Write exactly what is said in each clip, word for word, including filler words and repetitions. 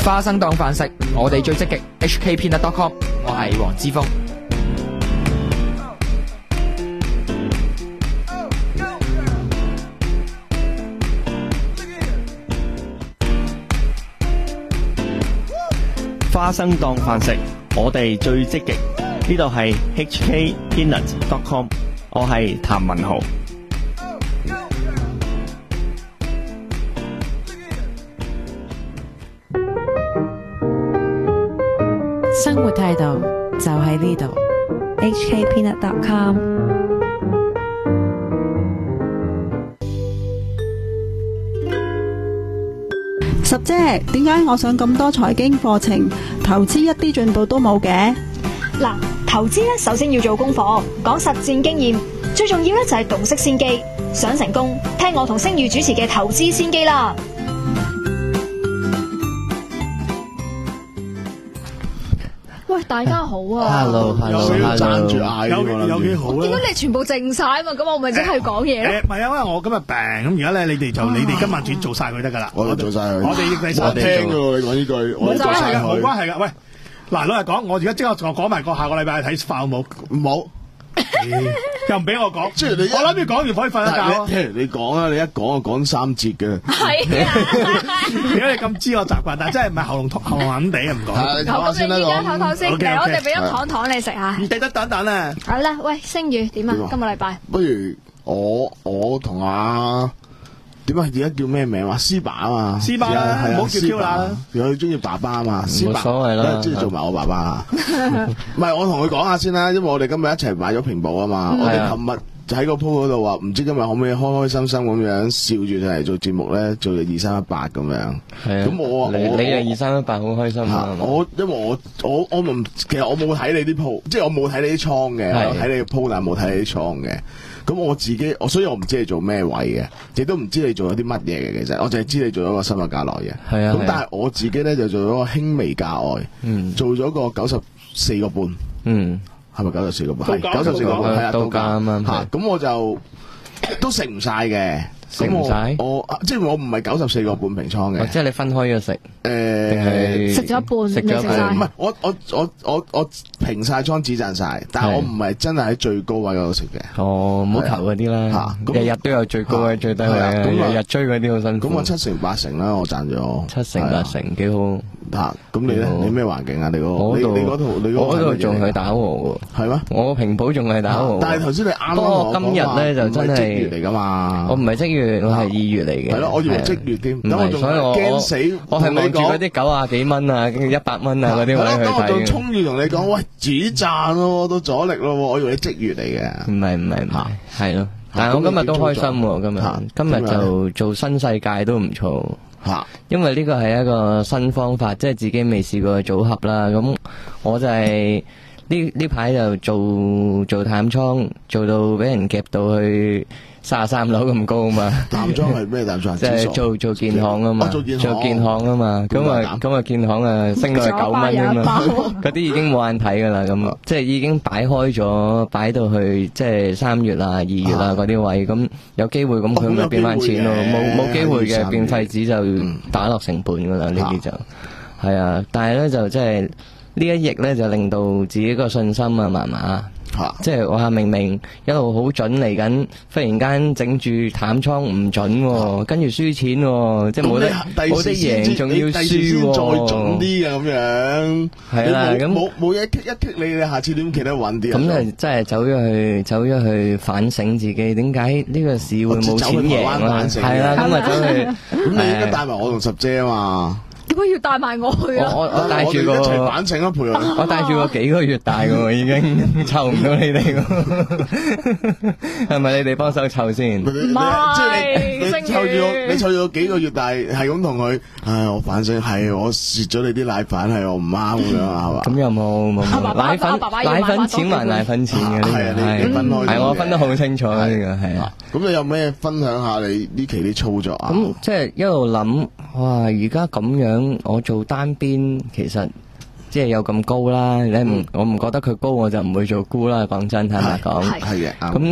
花生當飯食，我哋最積極 H K Peanut dot com， 我係黃之鋒。 花生當飯食，我哋最積極。呢度係 H K Peanut dot com， 我係譚文豪。 生活態度就喺呢度 ，H K Peanut dot com。 十姐，點解我上咁多財經課程，投資一啲進步都冇嘅？ 嗱，投資咧，首先要做功課，講實戰經驗，最重要咧就係洞悉先機。想成功，聽我同星宇主持嘅投資先機啦。喂，大家好啊 ！Hello，Hello，Hello， 爭住嗌有有幾好咧？ 點解你全部靜晒啊嘛？咁我咪即係講嘢咧？ 誒，唔係啊，因為我今日病，咁而家咧，你哋就你哋今晚轉做晒佢得噶啦。 我哋做晒佢， 我哋第三聽嘅喎，你講呢句， 冇關係嘅，冇關係嘅。喂，嗱，老實講，我而家即刻講埋個下個禮拜睇化好冇？ 唔好。 又唔俾我講， 即係你， 我諗住講完可以瞓一覺。 聽你講啊，你一講就講三節嘅。 係啊， 如果你咁知我習慣，但係真係唔係喉嚨痛喉嚨痕地啊，唔講。 好，咁你依家唞唞先，嚟我哋俾咗糖糖你食下。 唔抵得等等啊！ 好啦，喂，星宇點啊？今個禮拜不如我我同阿點啊？而家叫咩名話？斯爸啊嘛， 斯爸啦，唔好叫 Q 啦。 佢中意爸爸啊嘛，斯爸冇所謂啦， 中意做埋我爸爸。唔係，我同佢講下先啦，因為我哋今日一齊買咗平保啊嘛。我哋琴日就喺個鋪嗰度話，唔知今日可唔可以開開心心咁樣笑住上嚟做節目咧，做二三一八咁樣。 係啊， 咁我你你係二三一八好開心啊！ 我因為我我我唔其實我冇睇你啲鋪，即係我冇睇你啲倉嘅，我睇你鋪但係冇睇你啲倉嘅。咁我自己，我所以我唔知你做咩位嘅，亦都唔知你做咗啲乜嘢嘅。其實我淨係知你做咗個深入價內嘅。 係啊。 咁但係我自己咧就做咗個輕微價外，嗯，做咗個九十四個半，嗯，係咪九十四個半？係九十四個半，係啊，到價啱啱。嚇，咁我就都食唔晒嘅。 食唔晒？ 我即係我唔係九十四個半平倉嘅。 即係你分開咗食。 誒， 食咗一半，食咗晒。 唔係，我我我我我平晒倉只賺晒，但係我唔係真係喺最高位嗰度食嘅。 哦，唔好求嗰啲啦。日日都有最高位、最低位，日日追嗰啲好辛苦。 咁我七成八成啦，我賺咗。 七成八成幾好。 吓，咁你咧？你咩環境啊？你嗰你你嗰度你嗰度仲係打和喎。 係咩？ 我平保仲係打和。 但係頭先你啱啱不過今日咧就真係即月嚟噶嘛？ 我唔係即月，我係二月嚟嘅。 係咯，我以為即月添。 唔係，所以我驚死。 我係望住嗰啲九啊幾蚊啊，跟住一百蚊啊嗰啲位去睇。 我仲衝住同你講，喂，止賺咯，到阻力咯，我以為你即月嚟嘅。 唔係唔係唔係，係咯。但係我今日都開心喎，今日今日就做新世界都唔錯。吓，因為呢個係一個新方法，即係自己未試過嘅組合啦。咁我就係呢呢排就做做淡倉，做到俾人夾到去三十三樓咁高啊嘛。 淡倉係咩淡倉？ 即係做做建行啊嘛，做建行啊嘛。咁啊咁啊建行啊升到去九蚊啊嘛。嗰啲已經冇眼睇噶啦，咁即係已經擺開咗，擺到去即係三月啊、二月啊嗰啲位，咁有機會咁佢咪變翻錢咯。冇冇機會嘅變廢紙就打落成本噶啦，呢啲就係啊。但係咧就即係呢一役咧就令到自己個信心啊麻麻。即係我明明一路好準嚟緊，忽然間整住淡倉唔準，跟住輸錢，即係冇得冇得贏，仲要輸， 再準啲嘅咁樣。係啦，咁冇冇一棘一棘你，你下次點企得穩啲？ 咁啊，真係走咗去走咗去反省自己，點解呢個市會冇錢贏啊？係啦，咁啊走去， 咁你應該帶埋我同十姐啊嘛。 點解要帶埋我去啊？ 我我帶住個一齊反省啊，陪我。 我帶住個幾個月大嘅，已經湊唔到你哋嘅，係咪你哋幫手湊先？ 唔係， 即係你你湊住我，你湊住我幾個月大，係咁同佢，唉，我反省係我蝕咗你啲奶粉，係我唔啱咁樣係嘛？ 咁又冇冇奶粉奶粉錢還奶粉錢嘅，係啊，你分開，係我分得好清楚呢個係啊。 咁你有咩分享下你呢期啲操作啊？ 咁即係一路諗，哇！而家咁樣。我做單邊其實即係有咁高啦，你唔我唔覺得佢高，我就唔會做沽啦。講真，坦白講， 係嘅。 咁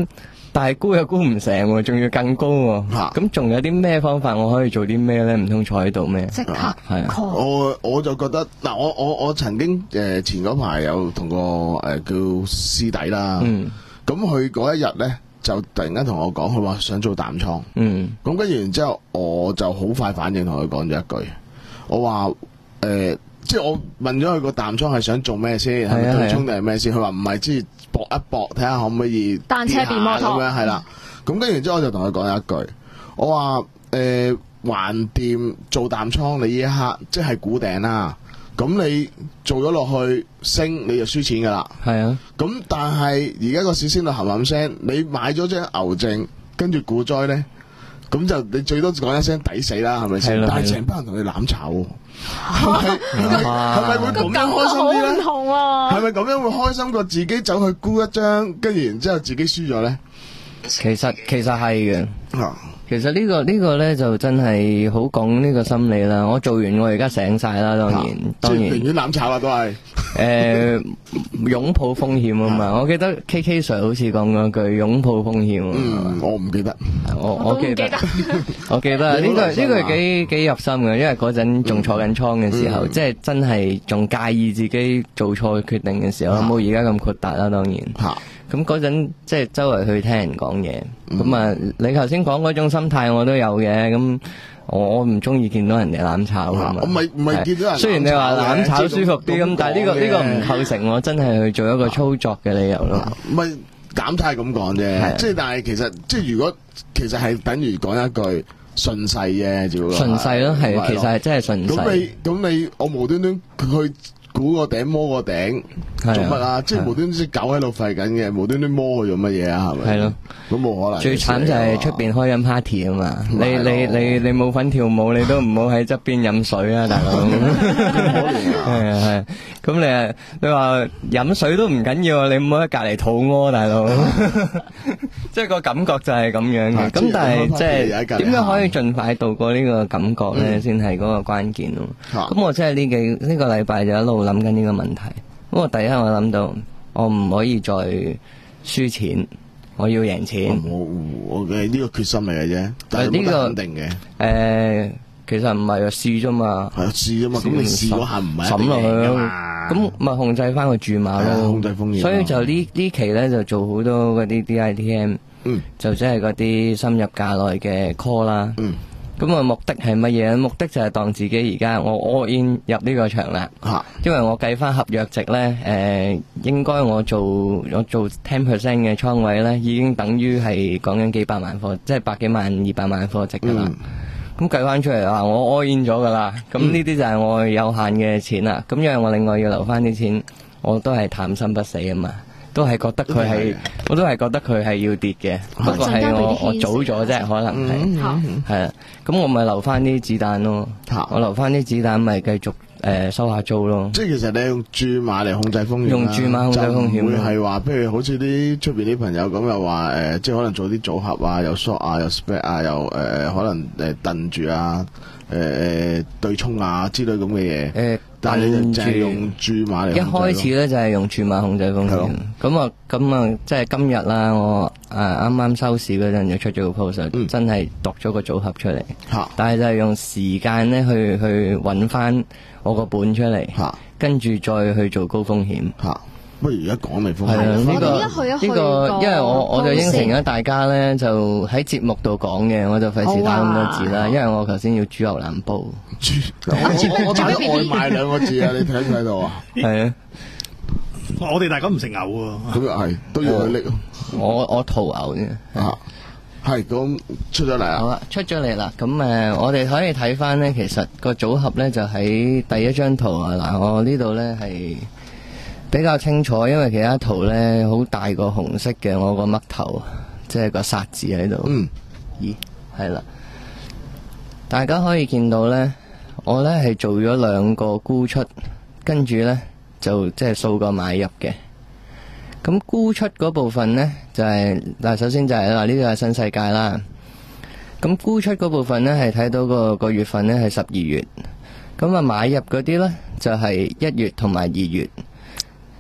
但係估又估唔成喎，仲要更高喎。咁仲有啲咩方法我可以做啲咩咧？唔通坐喺度咩？ 即刻係啊！ 我我就覺得嗱，我我我曾經誒前嗰排有同個誒叫師弟啦，咁佢嗰一日咧就突然間同我講，佢話想做淡倉。嗯，咁跟住然之後，我就好快反應同佢講咗一句，我話誒、呃，即係我問咗佢個淡倉係想做咩先，係咪對沖定係咩先？佢話唔係，即係搏一搏，睇下可唔可以單車變摩托咁樣係啦。咁跟住然之後，我就同佢講一句，我話誒，橫掂做淡倉，你呢一刻即係估頂啦。咁你做咗落去升，你就輸錢噶啦。係啊。咁但係而家個市升到冚冚聲，你買咗張牛證，跟住股災咧，咁就你最多講一聲抵死啦，係咪先？但係成班人同你攬炒，係咪係咪會咁樣開心啲咧？係咪咁樣會開心過自己走去沽一張，跟住然之後自己輸咗咧？ 其實其實係嘅。其實呢個呢個咧就真係好講呢個心理啦。我做完我而家醒晒啦，當然當然。 寧願攬炒啦，都係。 誒，擁抱風險啊嘛！我記得 K K Sir 好似講嗰句擁抱風險。 嗯，我唔記得。 我我記得。我記得呢個呢個幾幾入心嘅，因為嗰陣仲坐緊倉嘅時候，即係真係仲介意自己做錯決定嘅時候，冇而家咁豁達啦，當然。吓。咁嗰陣即係周圍去聽人講嘢，咁啊、嗯，你頭先講嗰種心態我都有嘅，咁我唔中意見到人哋攬炒㗎嘛。 我唔係唔係見到人攬炒。雖然你話攬炒舒服啲，咁但係呢個呢個唔構成我真係去做一個操作嘅理由咯。 唔係減差係咁講啫，即係但係其實即係如果其實係等於講一句順勢啫，只不過順勢咯，係其實係真係順勢。 咁你咁你我無端端去估個頂摸個頂做乜啊？即係無端端隻狗喺度吠緊嘅，無端端摸佢做乜嘢啊？係咪？係咯，咁冇可能。最慘就係出邊開緊 party 啊嘛！你你你你冇份跳舞，你都唔好喺側邊飲水啊，大佬。係啊係，咁你啊你話飲水都唔緊要，你唔好喺隔籬肚屙，大佬。即係個感覺就係咁樣嘅。咁但係即係點解可以盡快度過呢個感覺咧？先係嗰個關鍵咯。咁我真係呢幾呢個禮拜就一路諗緊呢個問題。咁我第一我諗到，我唔可以再輸錢，我要贏錢。 我我嘅呢個決心嚟嘅啫，但係呢個肯定嘅。誒、 呃，其實唔係啊，試啫嘛。 係試啫嘛，咁你試嗰下唔係審落去咯。咁咪控制翻個注碼咯， 控制風險。 所以就呢呢期咧就做好多嗰啲 D I T M，嗯，就即係嗰啲深入價內嘅 call 啦。嗯。咁啊，目的係乜嘢？目的就係當自己而家我 all in 入呢個場啦。嚇！因為我計翻合約值咧，誒、呃、應該我做我做 ten percent 嘅倉位咧，已經等於係講緊幾百萬貨，即係百幾萬、二百萬貨值噶啦。咁、嗯、計翻出嚟啊，我 all in 咗噶啦。咁呢啲就係我有限嘅錢啦。咁因為我另外要留翻啲錢，我都係貪心不死啊嘛。都係覺得佢係，我都係覺得佢係要跌嘅，不過係我我早咗啫，可能係係啦。咁我咪留翻啲子彈咯，我留翻啲子彈咪繼續誒收下租咯。 即係其實你用注碼嚟控制風險， 用注碼控制風險， 會係話，譬如好似啲出邊啲朋友咁，又話誒，即係可能做啲組合啊，又 short 啊，又 spread 啊，又誒可能誒燉住啊，誒誒對沖啊之類咁嘅嘢。誒。但係你就係用注碼嚟，一開始咧就係用注碼控制風險。咁啊咁啊，即係今日啦，我誒啱啱收市嗰陣就出咗個 post，、嗯、真係度咗個組合出嚟。吓、啊，但係就係用時間咧去去揾翻我個本出嚟。吓、啊，跟住再去做高風險。吓、啊。 不如而家講嚟風險。 係啊，呢、這個呢、 這個，因為我我就應承咗大家咧，就喺節目度講嘅，我就費事打咁多字啦。因為我頭先要煮牛腩煲。 煮，我我打咗外賣兩個字啊！你睇唔睇到啊？ 係啊， 我哋大家唔食牛喎。 咁又係，都要去拎。 我我屠牛啫。 啊，係咁出咗嚟啊！ 好啦，出咗嚟啦。咁誒，我哋可以睇翻咧，其實個組合咧就喺第一張圖啊。嗱，我呢度咧係比較清楚，因為其他圖咧好大個紅色嘅，我個嘜頭即係個殺字喺度。嗯，咦，係啦，大家可以見到咧，我咧係做咗兩個沽出，跟住咧就即係數個買入嘅。咁沽出嗰部分咧就係、是、嗱，首先就係嗱呢個係新世界啦。咁沽出嗰部分咧係睇到個個月份咧係十二月，咁啊買入嗰啲咧就係、是、一月同埋二月。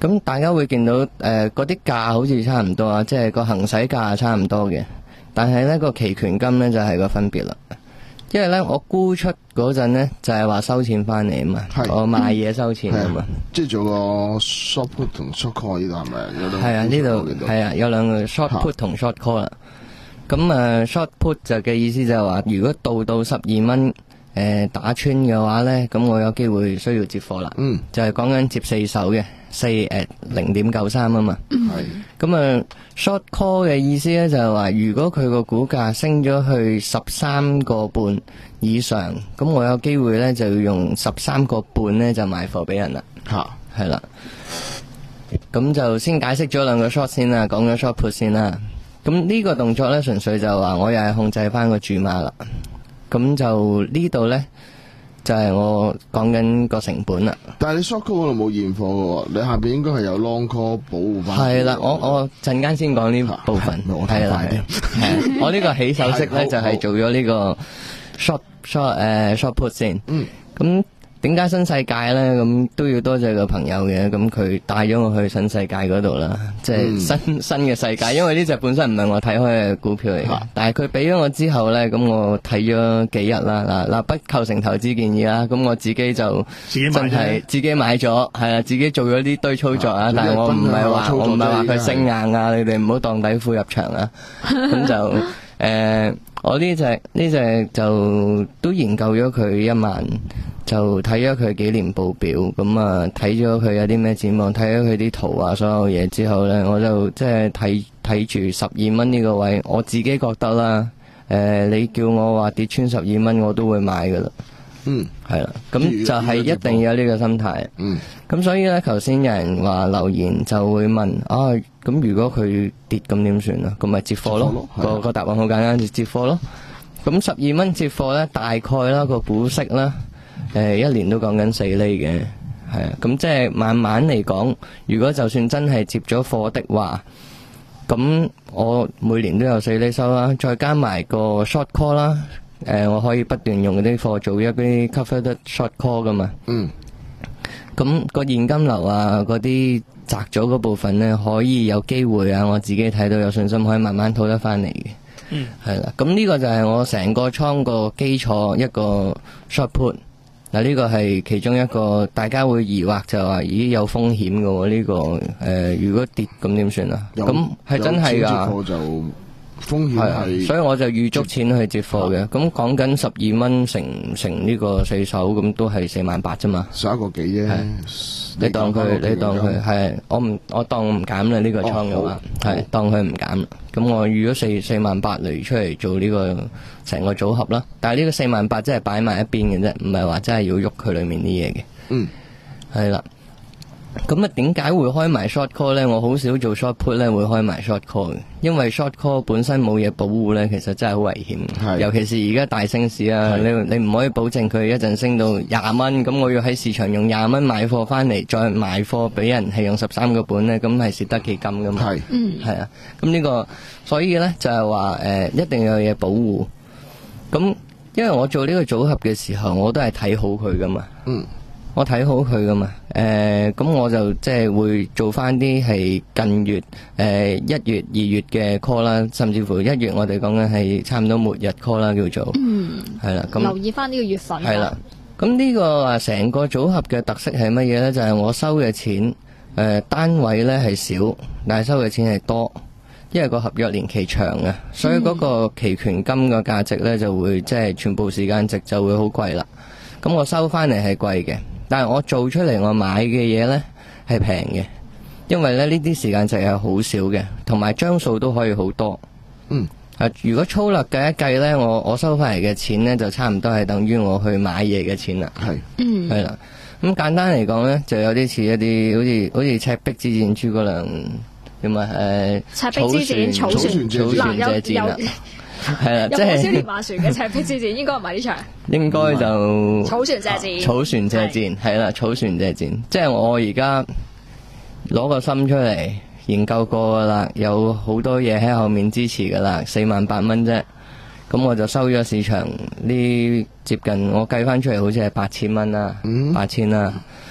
咁大家會見到誒嗰啲價好似差唔多啊，即係個行使價差唔多嘅，但係咧個期權金咧就係個分別啦。因為咧我沽出嗰陣咧就係話收錢翻嚟啊嘛，我賣嘢收錢啊嘛， 即係做個 short put 同 short call 呢度係咪？ 係啊，呢度係啊，有兩個 short put 同 short call 啦。咁誒 short put 就嘅意思就係話，如果到到十二蚊誒打穿嘅話咧，咁我有機會需要接貨啦。嗯，就係講緊接四手嘅。四誒零點九三啊嘛，係咁啊 short call 嘅意思咧就係話，如果佢個股價升咗去十三個半以上，咁我有機會咧就要用十三個半咧就賣貨俾人啦。吓，係啦，咁就先解釋咗兩個 short 先啦，講咗 short put 先啦。咁呢個動作咧純粹就話我又係控制翻個注碼啦。咁就呢度咧。就係我講緊個成本啦。 但係你 short call 嗰度冇現貨嘅喎，你下邊應該係有 long call 保護翻。 係啦，我我陣間先講呢部分。係啦，係我呢個起手式咧就係做咗呢個 short short 誒 short put 先。嗯。咁點解新世界咧？咁都要多謝個朋友嘅，咁佢帶咗我去新世界嗰度啦，即係新、嗯、新嘅世界。因為呢隻本身唔係我睇開嘅股票嚟嘅，啊、但係佢俾咗我之後咧，咁我睇咗幾日啦。嗱嗱，不構成投資建議啦。咁我自己就真係自己買咗，係啊，自己做咗呢堆操作啊。但係我唔係話我唔係話佢升硬啊，你哋唔好當底褲入場啊。咁就誒、呃，我呢隻呢隻就都研究咗佢一晚。就睇咗佢幾年報表，咁啊睇咗佢有啲咩展望，睇咗佢啲圖啊，所有嘢之後呢，我就即係睇睇住十二蚊呢個位，我自己覺得啦，誒、呃，你叫我話跌穿十二蚊，我都會買噶啦。嗯，係啦，咁就係一定要有呢個心態。嗯，咁所以呢，頭先有人話留言就會問啊，咁如果佢跌咁點算啊？咁咪接貨咯，個個答案好簡單，就接貨咯。咁十二蚊接貨呢，大概啦個股息啦。誒、呃，一年都講緊四厘嘅，係啊，咁即係慢慢嚟講，如果就算真係接咗貨的話，咁我每年都有四厘收啦，再加埋個 short call 啦，誒、呃，我可以不斷用嗰啲貨做一啲 covered short call 噶嘛。嗯。咁個現金流啊，嗰啲賺咗嗰部分呢，可以有機會啊，我自己睇到有信心可以慢慢套得翻嚟嘅。嗯。係啦，咁呢個就係我成個倉個基礎一個 short put。嗱，呢個係其中一個大家會疑惑就話，咦，有風險嘅喎呢個誒、呃，如果跌咁點算啊？咁係真係㗎，就風險係，所以我就預足錢去接貨嘅。咁講緊十二蚊乘乘呢個四手，咁都係四萬八啫嘛， 十一個幾啫。 你當佢，你當佢係，我唔，我當我唔減啦呢個倉嘅話，係、哦、當佢唔減。咁我預咗四四萬八嚟出嚟做呢個成個組合啦。但係呢個四萬八真係擺埋一邊嘅啫，唔係話真係要喐佢裏面啲嘢嘅。嗯，係啦。咁啊，點解會開埋 short call 咧？我好少做 short put 咧，會開埋 short call 嘅，因為 short call 本身冇嘢保護咧，其實真係好危險。尤其是而家大升市啊，你你唔可以保證佢一陣升到廿蚊，咁我要喺市場用廿蚊買貨翻嚟，再賣貨俾人係用十三個本咧，咁係蝕得幾金噶嘛？係，嗯，係啊。咁呢個所以咧就係話誒，一定要有嘢保護。咁因為我做呢個組合嘅時候，我都係睇好佢噶嘛。嗯。我睇好佢噶嘛，誒、呃，咁我就即係會做翻啲係近月，誒、呃，一月、二月嘅 call 啦，甚至乎一月我哋講緊係差唔多末日 call 啦，叫做，嗯，係啦，咁留意翻呢個月份， 係啦，咁呢個啊成個組合嘅特色係乜嘢咧？就係、是、我收嘅錢，誒、呃，單位咧係少，但係收嘅錢係多，因為個合約年期長啊，所以嗰個期權金嘅價值咧就會即係全部時間值就會好貴啦，咁我收翻嚟係貴嘅。但係我做出嚟我買嘅嘢呢係平嘅，因為咧呢啲時間值係好少嘅，同埋張數都可以好多。嗯，啊，如果粗略計一計呢，我我收翻嚟嘅錢呢就差唔多係等於我去買嘢嘅錢啦。係，嗯，係啦。咁簡單嚟講呢，就有啲似一啲好似好似赤壁之戰諸葛亮點啊？誒，赤壁之戰草船草船借箭啦。係啦，即係少年馬船嘅赤壁之戰，應該唔係呢場， 應該就草船借箭， 草船借箭係啦，草船借箭，即係我而家攞個心出嚟研究過噶啦，有好多嘢喺後面支持噶啦，四萬八蚊啫，咁我就收咗市場呢接近，我計翻出嚟好似係八千蚊啦，八千啦，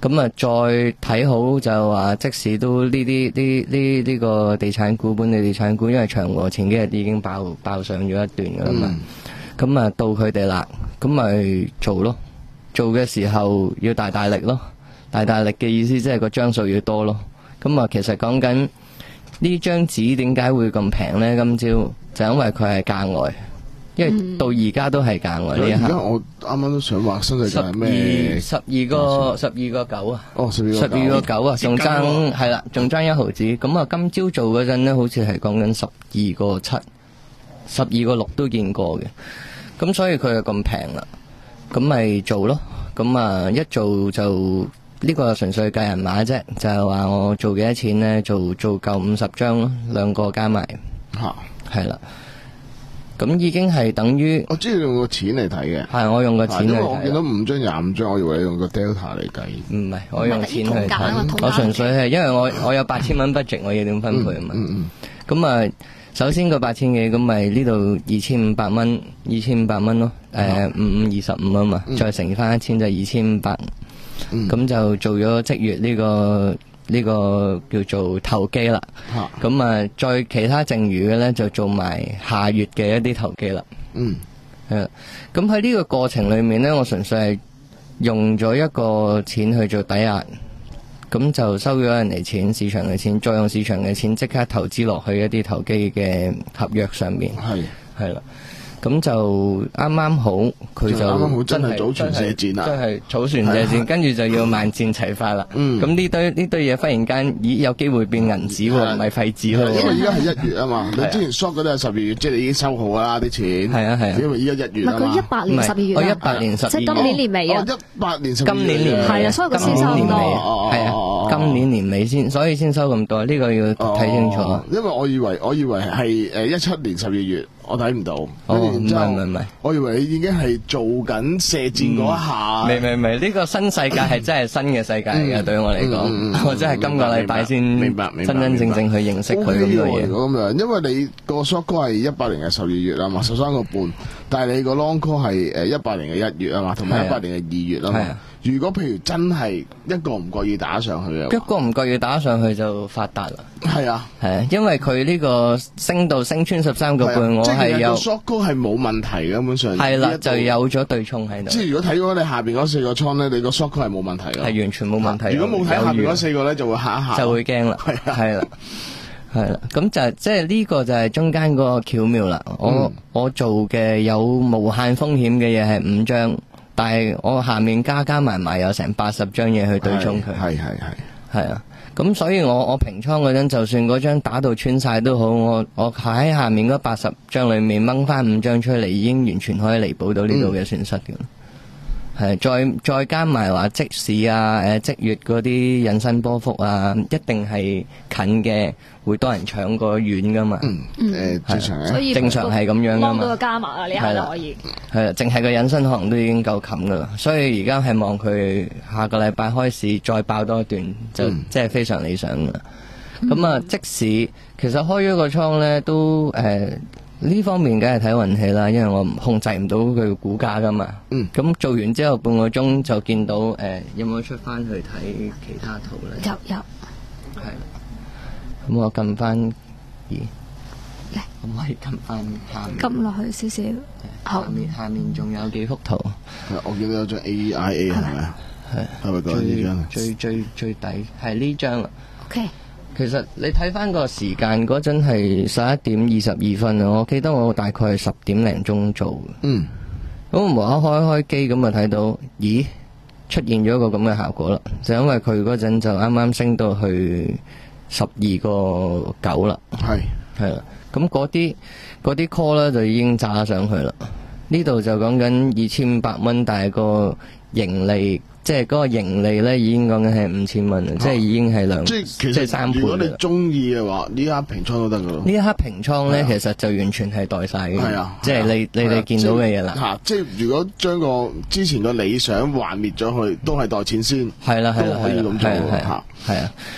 咁啊，再睇好就話，即使都呢啲呢呢呢個地產股，本地地產股，因為長和前幾日已經爆爆上咗一段噶啦嘛，咁啊、嗯、到佢哋啦，咁咪做咯，做嘅時候要大大力咯，大大力嘅意思即係個張數要多咯，咁啊其實講緊呢張紙點解會咁平呢？今朝就因為佢係價外。因為到而家都係價外呢一刻。而家我啱啱都想話新世界係咩？十二個十二個九啊！哦，十二十二個九啊，仲爭係啦，仲爭一毫子。咁啊，今朝做嗰陣咧，好似係講緊十二個七、十二個六都見過嘅。咁所以佢就咁平啦，咁咪做咯。咁啊，一做就呢個純粹計人馬啫，就係話我做幾多錢咧？做做夠五十張咯，兩個加埋吓，係啦。咁已經係等於，我知你用個錢嚟睇嘅，係我用個錢嚟睇。我見到五張廿五張，我以為你用個 Delta 嚟計。唔係，我用錢去睇。我純粹係因為我我有八千蚊 budget，我要點分配啊嘛。咁啊，首先個八千幾，咁咪呢度二千五百蚊，二千五百蚊咯。誒，五五二十五啊嘛，再乘翻一千就二千五百。咁就做咗即月呢個。呢個叫做投機啦，咁啊再其他剩餘嘅咧就做埋下月嘅一啲投機啦。嗯，係。咁喺呢個過程裏面咧，我純粹係用咗一個錢去做抵押，咁就收咗人哋錢，市場嘅錢，再用市場嘅錢即刻投資落去一啲投機嘅合約上面。係係啦。咁就啱啱好，佢就啱啱好真係祖傳射箭啦，真係祖傳射箭，跟住就要萬箭齊發啦。咁呢堆呢堆嘢忽然間，咦有機會變銀紙喎，唔係廢紙咯。因為而家係一月啊嘛，你之前 short 嗰啲係十二月，即係你已經收好啦啲錢。係啊係啊，因為而家一月啊嘛。唔係佢一八年十二月，我一八年十二月，即係今年年尾啊。一八年十二月，今年年尾係啊，所以佢先收咁多。係啊，今年年尾先，所以先收咁多，呢個要睇清楚。因為我以為我以為係誒一七年十二月。我睇唔到，哦，唔係唔係唔係，我以為你已經係做緊射箭嗰一下。未未未，呢個新世界係真係新嘅世界嚟嘅，對我嚟講，我真係今個禮拜先明白真真正正去認識佢咁多嘢。咁樣，因為你個 short call 係一八年嘅十二月啊嘛，十三個半，但係你個 long call 係誒一八年嘅一月啊嘛，同埋一八年嘅二月啊嘛。如果譬如真係一個唔覺意打上去啊，一個唔覺意打上去就發達啦。係啊，係啊，因為佢呢個升到升穿十三個半，我係有 short call 係冇問題嘅，根本上係啦，就有咗對沖喺度。即係如果睇咗你下邊嗰四個倉咧，你個 short call 係冇問題嘅，係完全冇問題。如果冇睇下邊嗰四個咧，就會嚇一嚇，就會驚啦。係係啦，係啦，咁就即係呢個就係中間嗰個巧妙啦。我我做嘅有無限風險嘅嘢係五張。但係我下面加加埋埋有成八十張嘢去對沖佢，係係係係啊，咁所以我我平倉嗰陣，就算嗰張打到穿晒都好，我我喺下面嗰八十張裏面掹翻五張出嚟，已經完全可以彌補到呢度嘅損失嘅。係、嗯、再再加埋話即市啊，誒即月嗰啲引伸波幅啊，一定係近嘅會多人搶過遠噶嘛。嗯誒，正常所以正常係咁樣噶嘛。幫到個加碼啊，呢下就可以。係啦，淨係個引伸可能都已經夠冚噶啦，所以而家係望佢下個禮拜開市再爆多一段，就即係非常理想噶。咁、嗯、啊，即使其實開咗個倉咧，都誒。呢方面梗係睇運氣啦，因為我唔控制唔到佢嘅股價噶嘛。嗯。咁做完之後半個鐘就見到誒、呃，有冇出翻去睇其他圖咧？有有。係。咁我撳翻，咦？嚟，可唔可以撳翻下面？撳落去少少。下面下面仲有幾幅圖。我見到有張 A I A 係咪啊？係。係咪講呢張？最最最底係呢張啦。OK。其實你睇翻個時間嗰陣係十一點二十二分啊！我記得我大概係十點零鐘做嘅。嗯。咁我無啦開開機咁啊睇到，咦，出現咗一個咁嘅效果啦！就因為佢嗰陣就啱啱升到去十二個九啦。係係啦。咁嗰啲嗰啲 call 咧就已經炸上去啦。呢度就講緊二千五百蚊，但係個盈利。即係嗰個盈利咧，已經講緊係五千蚊啦，即係已經係兩，即係其實三倍。如果你中意嘅話，呢一刻平倉都得噶咯。呢一刻平倉咧，其實就完全係代晒嘅。係啊，即係你你哋見到嘅嘢啦。吓，即係如果將個之前個理想幻滅咗去，都係代錢先。係啦係啦係啦係啊係啊。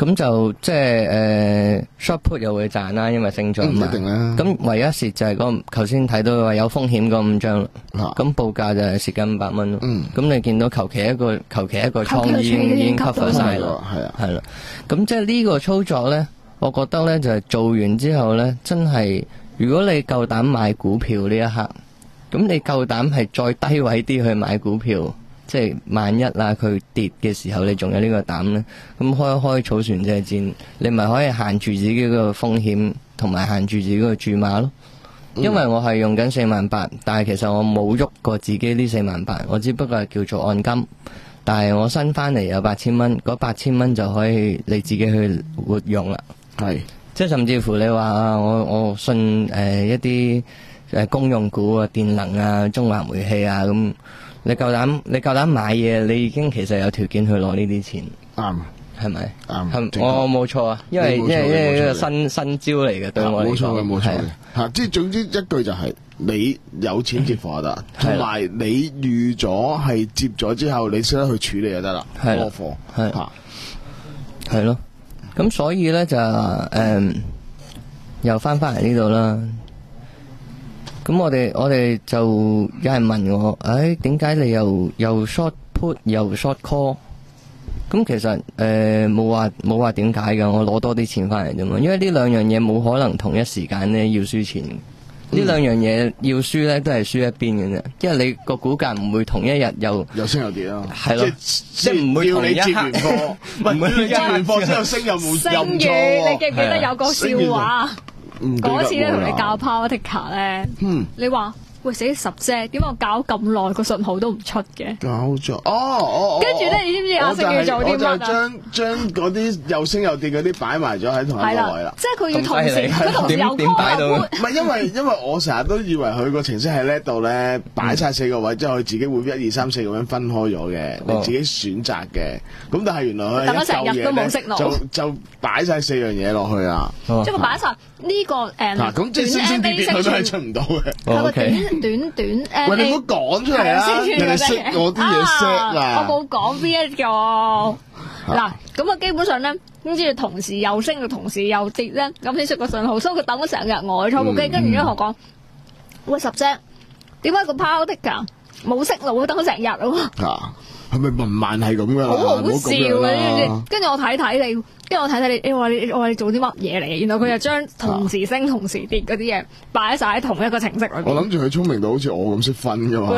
咁就即係誒 short put 又會賺啦，因為升咗嘛。 一定啦。 咁唯一蝕就係嗰個頭先睇到話有風險嗰五張，咁、啊、報價就係蝕緊五百蚊咯。嗯。咁你見到求其一個求其一個倉已經已經 cover 晒啦，係啊，係啦。咁即係呢個操作咧，我覺得咧就係、是、做完之後咧，真係如果你夠膽買股票呢一刻，咁你夠膽係再低位啲去買股票。即係萬一啦，佢跌嘅時候，你仲有呢個膽咧，咁開一開草船借箭，你咪可以限住自己個風險，同埋限住自己個注碼咯。因為我係用緊四萬八，但係其實我冇喐過自己呢四萬八，我只不過係叫做按金。但係我新翻嚟有八千蚊，嗰八千蚊就可以你自己去活用啦。係，即係甚至乎你話啊，我我信誒、呃、一啲誒公用股啊、電能啊、中華煤氣啊咁。你夠膽你夠膽買嘢，你已經其實有條件去攞呢啲錢，啱係咪？啱，我冇錯啊，因為因為因為呢個新新招嚟嘅，對我嚟講，冇錯嘅，冇錯嘅，吓，即係總之一句就係你有錢接貨就得，同埋你預咗係接咗之後，你識得去處理就得啦，攞貨係吓，係咯，咁所以咧就誒又翻翻嚟呢度啦。咁我哋我哋就有人問我，誒點解你又又 short put 又 short call？ 咁其實誒冇話冇話點解㗎，我攞多啲錢翻嚟啫嘛。因為呢兩樣嘢冇可能同一時間咧要輸錢，呢、嗯、兩樣嘢要輸咧都係輸一邊嘅啫。因為你個股價唔會同一日又又升又跌啊，係咯，即係唔會同一刻唔會接完貨之後升又冇又唔錯喎。 你記唔記得有個笑話？嗰次咧同你教 Power Ticker 咧，嗯、你話喂死十隻，點解我搞咁耐個信號都唔出嘅？搞咗哦哦，跟住咧你知唔知阿星要做啲乜啊？我就將將嗰啲又升又跌嗰啲擺埋咗喺同一個位啦。即係佢要同時，佢同時有點擺到？唔係因為因為我成日都以為佢個程式係叻到咧，擺晒四個位之後，佢自己會一二三四咁樣分開咗嘅，你自己選擇嘅。咁但係原來佢等咗成日都冇識落，就就擺晒四樣嘢落去啊！即係佢擺晒呢個誒短 M A 升佢都係出唔到嘅。佢個短短短誒，喂，你唔好講出嚟啦！人哋識我啲嘢識啦，我冇講邊一個嗱，咁啊基本上咧，跟住同時又升，同時又跌咧，咁先出個信號，所以佢等咗成日，我坐部機，跟住咧我講，喂十隻，點解個 Power Ticker冇息路，等咗成日啊？係咪文漫係咁噶？好好笑啊！跟住我睇睇你，跟住我睇睇你，你話你我話你做啲乜嘢嚟？然後佢就將同時升同時跌嗰啲嘢擺晒喺同一個程式裏邊。我諗住佢聰明到好似我咁識分噶嘛。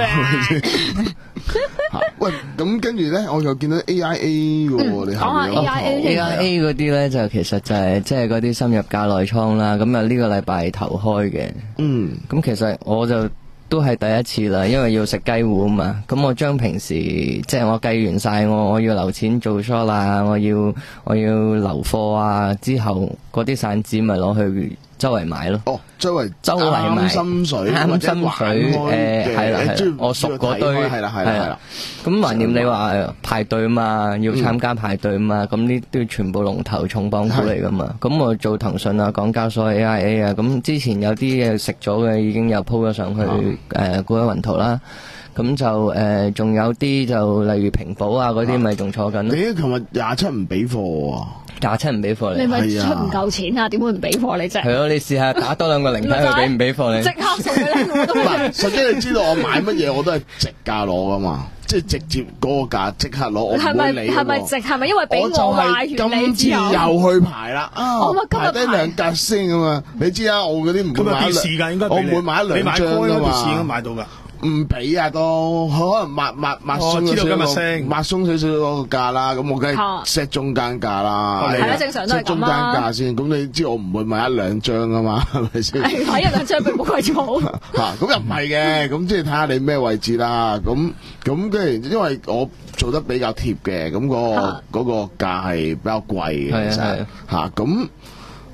喂，咁跟住咧，我又見到 A I A 嘅喎，你講下 A I A。A I A 嗰啲咧就其實就係即係嗰啲深入價內倉啦。咁啊呢個禮拜頭開嘅。嗯。咁其實我就。都係第一次啦，因為要食雞糊啊嘛。咁我將平時即係我計完晒，我我要留錢做 short 啦，我要我要留貨啊，之後嗰啲散紙咪攞去周圍買咯。哦，周圍周圍買啱心水，啱心水誒，係啦係，我熟嗰堆係啦係啦。咁橫掂你話排隊嘛，要參加排隊嘛，咁呢啲全部龍頭重磅股嚟噶嘛。咁我做騰訊啊、港交所 A I A 啊，咁之前有啲嘢食咗嘅已經有鋪咗上去誒股海雲圖啦。咁就誒仲有啲就例如平保啊嗰啲咪仲坐緊。你琴日廿七唔俾貨喎？廿七唔俾貨你，你咪出唔夠錢啊？點會唔俾貨你啫？係咯，你試下打多兩個零睇佢俾唔俾貨你。即刻送俾你，我都係。實際你知道我買乜嘢我都係直價攞噶嘛，即係直接嗰個價即刻攞，我唔會理。係咪直？係咪因為俾我買完你之後？今次又去排啦，啊！排低兩格先咁嘛。你知啊，我嗰啲唔會買兩，我唔會買兩張噶嘛。應該買到㗎。唔俾啊，都可能抹抹抹鬆少少，抹鬆少少嗰個價啦。咁我梗係 set 中間價啦。係啊，正常都係咁啦。set 中間價先，咁你知我唔會買一兩張噶嘛，係咪先？係睇一兩張並冇貴咗。嚇，咁又唔係嘅，咁即係睇下你咩位置啦。咁咁跟住，因為我做得比較貼嘅，咁個嗰個價係比較貴嘅，其實嚇咁。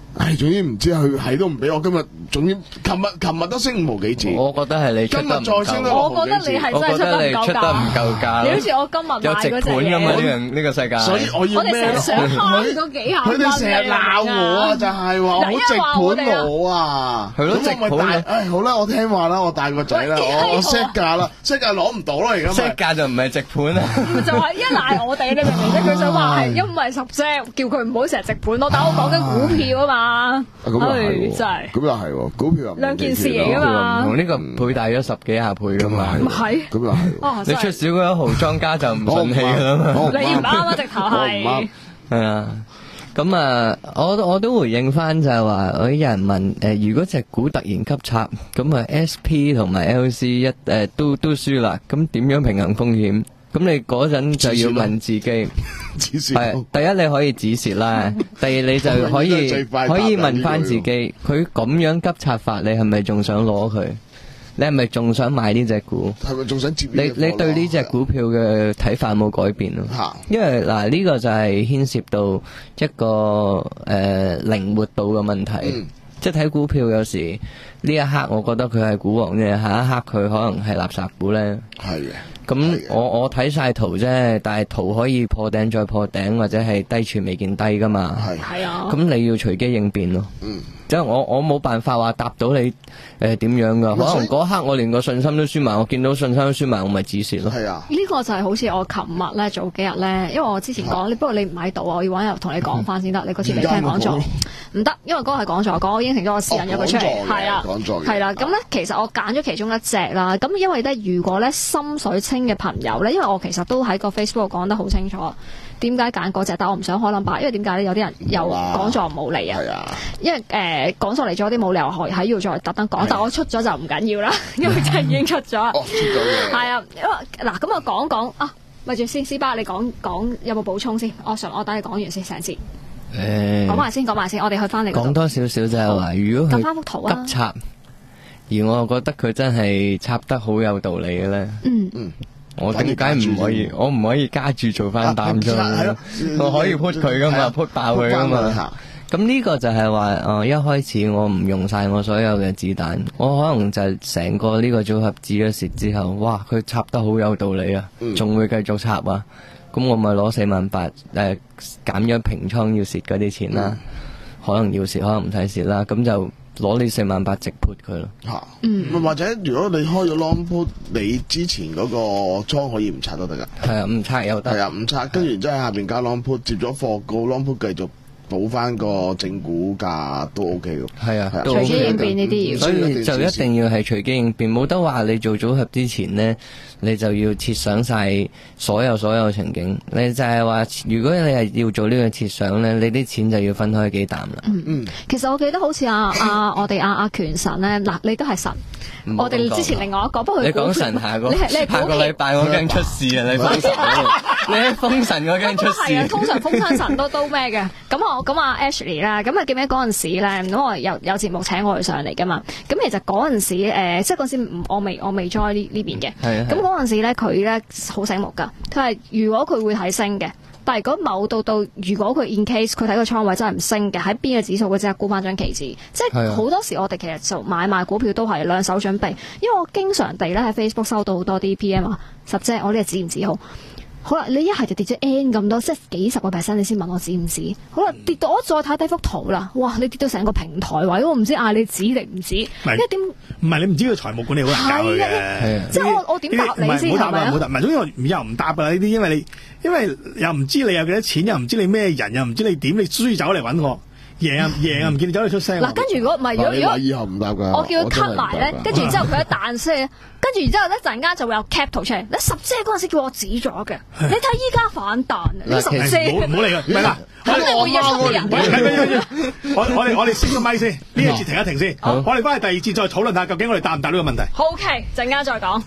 唉，總之唔知佢係都唔俾我今日，總之琴日琴日都升五毫幾字。 我覺得係你出得唔夠。 今日再升多我覺得你係真係出得唔夠價。 我覺得你出得唔夠價。 你好似我今日買嗰隻嘢。 有直盤㗎嘛？呢樣呢個世界。 所以我要咩？ 我哋成日想慳嗰幾下。 佢哋成日鬧我啊，就係話我好直盤我啊。 係咯，直盤。 唉，好啦，我聽話啦，我帶個仔啦，我我 set 價啦 ，set 價攞唔到啦，而家。 set 價就唔係直盤啊。 就係一賴我哋，你明唔明啫？佢想話係因為十隻，叫佢唔好成日直盤咯。但我講緊股票啊嘛。 咁又係， 真係。 咁又係，股票又兩件事嚟噶嘛。 同呢個倍大咗十幾下倍噶嘛。 唔係。 咁又係。 你出少嗰一毫莊家就唔順氣噶啦嘛。 你唔啱啊！直頭係。 係啊。咁啊，我我都回應翻就係話，我有人問誒，如果隻股突然急插，咁啊 S P 同埋 L C 一誒都都輸啦，咁點樣平衡風險？咁你嗰陣就要問自己，係第一你可以止蝕啦，第二你就可以可以問翻自己，佢咁樣急插法，你係咪仲想攞佢？你係咪仲想買呢隻股？ 係咪仲想接？ 你你對呢隻股票嘅睇法冇改變咯？因為嗱呢個就係牽涉到一個誒靈活度嘅問題。嗯即係睇股票有時呢一刻我覺得佢係股王啫，下一刻佢可能係垃圾股咧。 係嘅。 咁我我睇晒圖啫，但係圖可以破頂再破頂，或者係低處未見低噶嘛。 係。 係啊。 咁你要隨機應變咯。嗯。即係我我冇辦法話答到你誒點樣噶，可能嗰刻我連個信心都輸埋，我見到信心都輸埋，我咪止蝕咯。 係啊。 呢個就係好似我琴日咧早幾日咧，因為我之前講，不過你唔喺度啊，我要揾日同你講翻先得。你嗰次未聽講座，唔得，因為嗰個係講座，講我應承咗我私人約佢出嚟，係啊，係啦。咁咧其實我揀咗其中一隻啦。咁因為咧，如果咧心水清嘅朋友咧，因為我其實都喺個 Facebook 講得好清楚。點解揀嗰隻？但我唔想開 number，因為點解咧？有啲人又講座冇嚟啊。因為誒講座嚟咗啲冇理由喺喺要再特登講，但我出咗就唔緊要啦，因為真係已經出咗。哦，出咗嘅。係啊，因為嗱咁我講講啊，咪住先，斯巴你講講有冇補充先？我上我等你講完先成節。誒，講埋先，講埋先，我哋去翻嚟。 講多少少就係話，如果佢急插，而我又覺得佢真係插得好有道理嘅咧。嗯嗯。我點解唔可以？我唔可以加注做翻膽啫？我可以 put 佢噶嘛 ，put 爆佢噶嘛。咁呢個就係話，誒，一開始我唔用晒我所有嘅子彈，我可能就係成個呢個組合止咗蝕之後，哇，佢插得好有道理啊，仲會繼續插啊。咁我咪攞四萬八，誒，減咗平倉要蝕嗰啲錢啦，可能要蝕，可能唔使蝕啦，咁就。攞呢四萬八直 put 佢咯， 嚇，嗯，或者如果你開咗 long put，你之前嗰個倉可以唔拆都得㗎， 係啊，唔拆又得， 係啊，唔拆，跟住然之後下邊加 long put，接咗貨個 long put 繼續補翻個正股價都 OK 嘅， 係啊， 隨機應變呢啲， 所以就一定要係隨機應變，冇得話你做組合之前呢，你就要設想晒所有所有情景，你就係話，如果你係要做呢個設想咧，你啲錢就要分開幾啖啦。 嗯嗯，其實我記得好似阿阿我哋阿阿權神咧，嗱你都係神，我哋之前另外一個，不過你講神下個，你係你係下個禮拜我驚出事啊！你封神，你喺封神我驚出事。 係啊，通常封親神都都咩嘅？咁我咁阿 Ashley 啦，咁啊記唔記得嗰陣時咧？咁我有有節目請我哋上嚟噶嘛？咁其實嗰陣時誒，即係嗰陣時我未我未 join 呢呢邊嘅。係咁嗰陣時咧，佢咧好醒目噶。佢係如果佢會睇升嘅，但係如果某到到，如果佢 in case 佢睇個倉位真係唔升嘅，喺邊個指數佢即刻沽翻張期指。即係好多時我哋其實就買賣股票都係兩手準備，因為我經常地咧喺 Facebook 收到好多啲 P M 啊，十隻我呢個指唔指好？好啦，你一係就跌咗 N 咁多，即係幾十個 percent，你先問我止唔止？好啦，跌到我再睇低幅圖啦，哇！你跌到成個平台位，我唔知嗌你止定唔止，因為點？ 唔係你唔知佢財務管理好難教佢嘅， 即係我我點答你先係咪啊？ 唔係，總之我又唔答噶啦呢啲，因為你因為又唔知你有幾多錢，又唔知你咩人，又唔知你點，你輸走嚟揾我。贏啊贏啊！唔見你走嚟出聲。 嗱，跟住如果唔係，如果如果以後唔答㗎， 我叫佢 cut 埋咧，跟住然之後佢一彈聲，跟住然之後咧陣間就會有 cap 圖出嚟。你十姐嗰陣時叫我止咗嘅，你睇依家反彈啊！呢十姐唔好理佢，唔係啦， 肯定會有出人。 我我哋我哋先個咪先，呢一節停一停先，我哋翻去第二節再討論下究竟我哋答唔答呢個問題。 好 OK，陣間再講。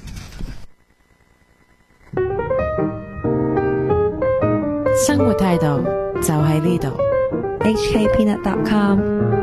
生活態度就喺呢度。H K Peanut dot com